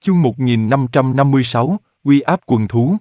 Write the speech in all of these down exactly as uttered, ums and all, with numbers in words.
Chương một nghìn năm trăm năm mươi sáu, uy áp quần thú.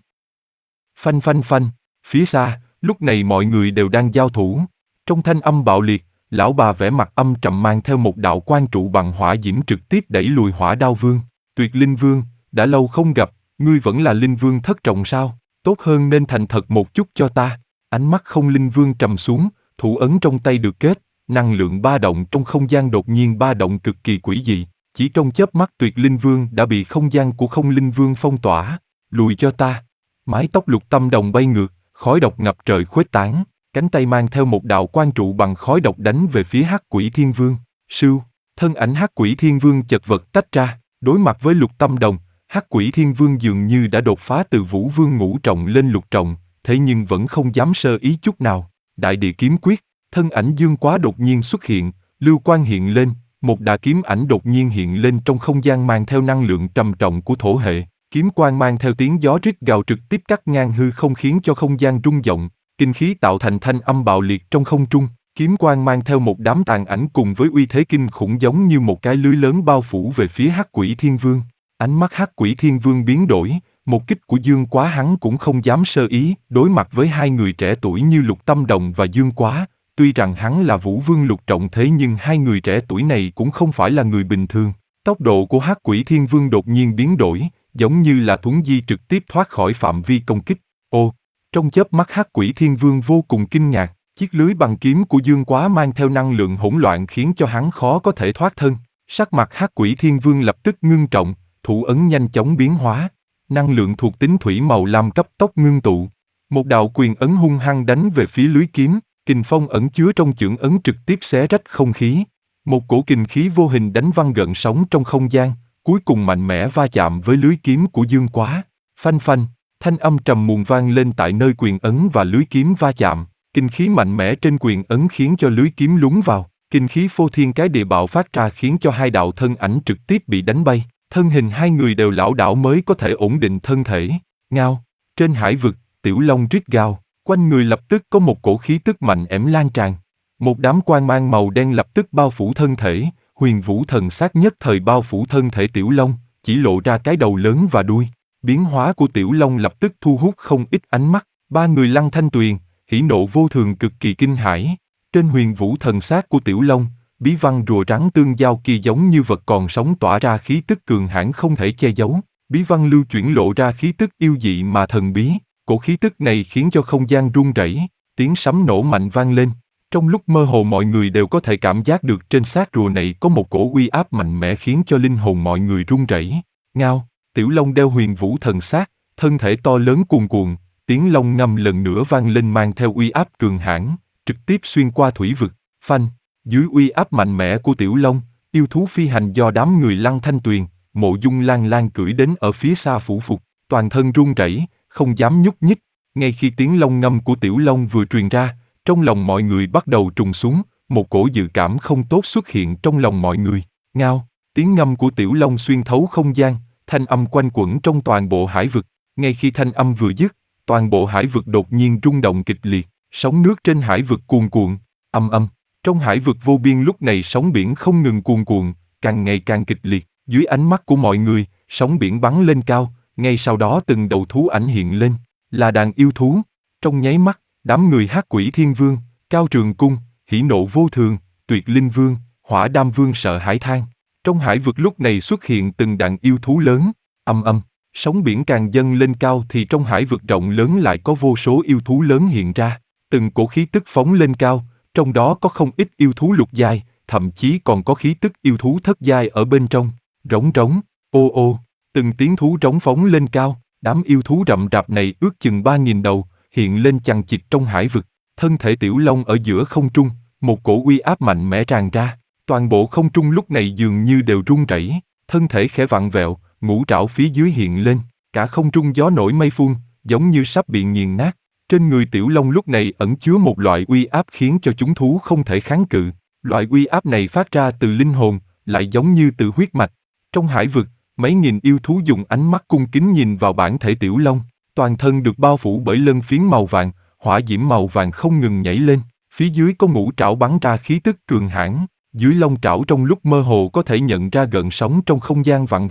Phanh phanh phanh, phía xa, lúc này mọi người đều đang giao thủ. Trong thanh âm bạo liệt, lão bà vẻ mặt âm trầm mang theo một đạo quan trụ bằng hỏa diễm trực tiếp đẩy lùi Hỏa Đao Vương. Tuyệt Linh Vương, đã lâu không gặp, ngươi vẫn là Linh Vương thất trọng sao? Tốt hơn nên thành thật một chút cho ta. Ánh mắt Không Linh Vương trầm xuống, thủ ấn trong tay được kết, năng lượng ba động trong không gian đột nhiên ba động cực kỳ quỷ dị. Chỉ trong chớp mắt Tuyệt Linh Vương đã bị không gian của Không Linh Vương phong tỏa. Lùi cho ta. Mái tóc Lục Tâm Đồng bay ngược, khói độc ngập trời khuếch tán, cánh tay mang theo một đạo quan trụ bằng khói độc đánh về phía Hắc Quỷ Thiên Vương. Sưu, thân ảnh Hắc Quỷ Thiên Vương chật vật tách ra, đối mặt với Lục Tâm Đồng, Hắc Quỷ Thiên Vương dường như đã đột phá từ Vũ Vương ngũ trọng lên lục trọng, thế nhưng vẫn không dám sơ ý chút nào. Đại Địa Kiếm Quyết, thân ảnh Dương Quá đột nhiên xuất hiện, lưu quang hiện lên. Một đà kiếm ảnh đột nhiên hiện lên trong không gian mang theo năng lượng trầm trọng của thổ hệ, kiếm quang mang theo tiếng gió rít gào trực tiếp cắt ngang hư không khiến cho không gian rung động, kinh khí tạo thành thanh âm bạo liệt trong không trung, kiếm quang mang theo một đám tàn ảnh cùng với uy thế kinh khủng giống như một cái lưới lớn bao phủ về phía Hắc Quỷ Thiên Vương. Ánh mắt Hắc Quỷ Thiên Vương biến đổi, một kích của Dương Quá hắn cũng không dám sơ ý, đối mặt với hai người trẻ tuổi như Lục Tâm Đồng và Dương Quá. Tuy rằng hắn là Vũ Vương lục trọng thế nhưng hai người trẻ tuổi này cũng không phải là người bình thường. Tốc độ của Hắc Quỷ Thiên Vương đột nhiên biến đổi, giống như là thuấn di trực tiếp thoát khỏi phạm vi công kích. Ô, trong chớp mắt Hắc Quỷ Thiên Vương vô cùng kinh ngạc, chiếc lưới bằng kiếm của Dương Quá mang theo năng lượng hỗn loạn khiến cho hắn khó có thể thoát thân. Sắc mặt Hắc Quỷ Thiên Vương lập tức ngưng trọng, thủ ấn nhanh chóng biến hóa, năng lượng thuộc tính thủy màu lam cấp tốc ngưng tụ. Một đạo quyền ấn hung hăng đánh về phía lưới kiếm. Kình phong ẩn chứa trong chưởng ấn trực tiếp xé rách không khí. Một cổ kình khí vô hình đánh văng gợn sóng trong không gian, cuối cùng mạnh mẽ va chạm với lưới kiếm của Dương Quá. Phanh phanh, thanh âm trầm muộn vang lên tại nơi quyền ấn và lưới kiếm va chạm. Kinh khí mạnh mẽ trên quyền ấn khiến cho lưới kiếm lún vào. Kinh khí phô thiên cái địa bạo phát ra khiến cho hai đạo thân ảnh trực tiếp bị đánh bay. Thân hình hai người đều lảo đảo mới có thể ổn định thân thể. Ngao, trên hải vực, Tiểu Long rít gào. Quanh người lập tức có một cổ khí tức mạnh ẻm lan tràn. Một đám quang mang màu đen lập tức bao phủ thân thể, Huyền Vũ Thần Sát nhất thời bao phủ thân thể Tiểu Long, chỉ lộ ra cái đầu lớn và đuôi. Biến hóa của Tiểu Long lập tức thu hút không ít ánh mắt, ba người Lăng Thanh Tuyền, hỉ nộ vô thường cực kỳ kinh hãi. Trên Huyền Vũ Thần Sát của Tiểu Long, bí văn rùa rắn tương giao kỳ giống như vật còn sống tỏa ra khí tức cường hãn không thể che giấu. Bí văn lưu chuyển lộ ra khí tức yêu dị mà thần bí. Cổ khí tức này khiến cho không gian rung rẩy, tiếng sấm nổ mạnh vang lên. Trong lúc mơ hồ mọi người đều có thể cảm giác được trên xác rùa này có một cổ uy áp mạnh mẽ khiến cho linh hồn mọi người rung rẩy. Ngao, Tiểu Long đeo Huyền Vũ Thần Sát, thân thể to lớn cuồn cuộn, tiếng long ngâm lần nữa vang lên mang theo uy áp cường hãn, trực tiếp xuyên qua thủy vực. Phanh, dưới uy áp mạnh mẽ của Tiểu Long, yêu thú phi hành do đám người Lăng Thanh Tuyền, Mộ Dung Lan Lan cưỡi đến ở phía xa phủ phục, toàn thân run rẩy, không dám nhúc nhích. Ngay khi tiếng long ngâm của Tiểu Long vừa truyền ra, trong lòng mọi người bắt đầu trùng xuống, một cổ dự cảm không tốt xuất hiện trong lòng mọi người. Ngao, tiếng ngâm của Tiểu Long xuyên thấu không gian, thanh âm quanh quẩn trong toàn bộ hải vực. Ngay khi thanh âm vừa dứt, toàn bộ hải vực đột nhiên rung động kịch liệt, sóng nước trên hải vực cuồn cuộn, âm âm. Trong hải vực vô biên lúc này sóng biển không ngừng cuồn cuộn, càng ngày càng kịch liệt. Dưới ánh mắt của mọi người, sóng biển bắn lên cao. Ngay sau đó từng đầu thú ảnh hiện lên, là đàn yêu thú. Trong nháy mắt, đám người Hắc Quỷ Thiên Vương, Cao Trường Cung, hỉ nộ vô thường, Tuyệt Linh Vương, Hỏa Đam Vương sợ hãi than. Trong hải vực lúc này xuất hiện từng đàn yêu thú lớn, âm âm, sóng biển càng dâng lên cao thì trong hải vực rộng lớn lại có vô số yêu thú lớn hiện ra. Từng cổ khí tức phóng lên cao, trong đó có không ít yêu thú lục giai, thậm chí còn có khí tức yêu thú thất giai ở bên trong. Rống rống, ô ô. Từng tiếng thú rống phóng lên cao, đám yêu thú rậm rạp này ước chừng ba nghìn đầu, hiện lên chằng chịt trong hải vực. Thân thể Tiểu Long ở giữa không trung, một cổ uy áp mạnh mẽ tràn ra. Toàn bộ không trung lúc này dường như đều rung rẩy, thân thể khẽ vặn vẹo, ngũ trảo phía dưới hiện lên, cả không trung gió nổi mây phun, giống như sắp bị nghiền nát. Trên người Tiểu Long lúc này ẩn chứa một loại uy áp khiến cho chúng thú không thể kháng cự. Loại uy áp này phát ra từ linh hồn, lại giống như từ huyết mạch. Trong hải vực, mấy nghìn yêu thú dùng ánh mắt cung kính nhìn vào bản thể Tiểu Long, toàn thân được bao phủ bởi lân phiến màu vàng, hỏa diễm màu vàng không ngừng nhảy lên, phía dưới có ngũ trảo bắn ra khí tức cường hãn, dưới lông trảo trong lúc mơ hồ có thể nhận ra gợn sóng trong không gian vặn vẹo,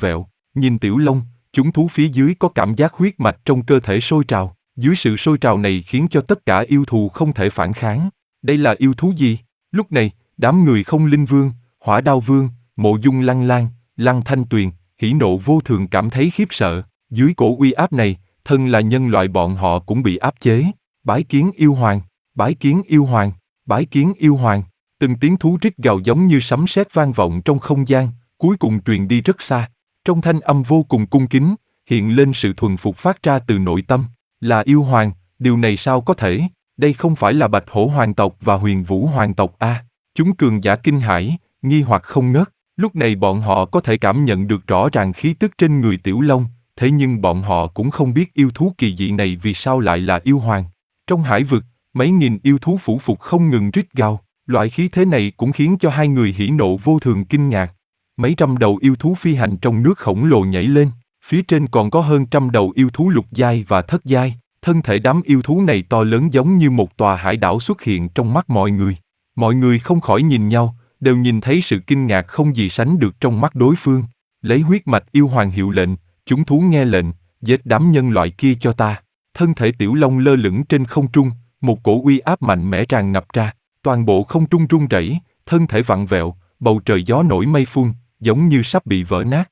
Nhìn Tiểu Long, chúng thú phía dưới có cảm giác huyết mạch trong cơ thể sôi trào. Dưới sự sôi trào này khiến cho tất cả yêu thù không thể phản kháng. Đây là yêu thú gì? Lúc này, đám người Không Linh Vương, Hỏa Đao Vương, Mộ Dung Lăng Lang, Lăng Thanh Tuyền, hỉ nộ vô thường cảm thấy khiếp sợ. Dưới cổ uy áp này, thân là nhân loại bọn họ cũng bị áp chế. Bái kiến yêu hoàng, bái kiến yêu hoàng, bái kiến yêu hoàng. Từng tiếng thú rít gào giống như sấm sét vang vọng trong không gian, cuối cùng truyền đi rất xa. Trong thanh âm vô cùng cung kính, hiện lên sự thuần phục phát ra từ nội tâm. Là yêu hoàng, điều này sao có thể? Đây không phải là Bạch Hổ hoàng tộc và Huyền Vũ hoàng tộc à? Chúng cường giả kinh hãi, nghi hoặc không ngớt. Lúc này bọn họ có thể cảm nhận được rõ ràng khí tức trên người Tiểu Long, thế nhưng bọn họ cũng không biết yêu thú kỳ dị này vì sao lại là yêu hoàng. Trong hải vực, mấy nghìn yêu thú phủ phục không ngừng rít gào, loại khí thế này cũng khiến cho hai người hỉ nộ vô thường kinh ngạc. Mấy trăm đầu yêu thú phi hành trong nước khổng lồ nhảy lên, phía trên còn có hơn trăm đầu yêu thú lục giai và thất giai, thân thể đám yêu thú này to lớn giống như một tòa hải đảo xuất hiện trong mắt mọi người. Mọi người không khỏi nhìn nhau, đều nhìn thấy sự kinh ngạc không gì sánh được trong mắt đối phương. Lấy huyết mạch yêu hoàng hiệu lệnh, chúng thú nghe lệnh, giết đám nhân loại kia cho ta. Thân thể Tiểu Long lơ lửng trên không trung, một cổ uy áp mạnh mẽ tràn ngập ra, toàn bộ không trung rung rẩy, thân thể vặn vẹo, bầu trời gió nổi mây phun, giống như sắp bị vỡ nát.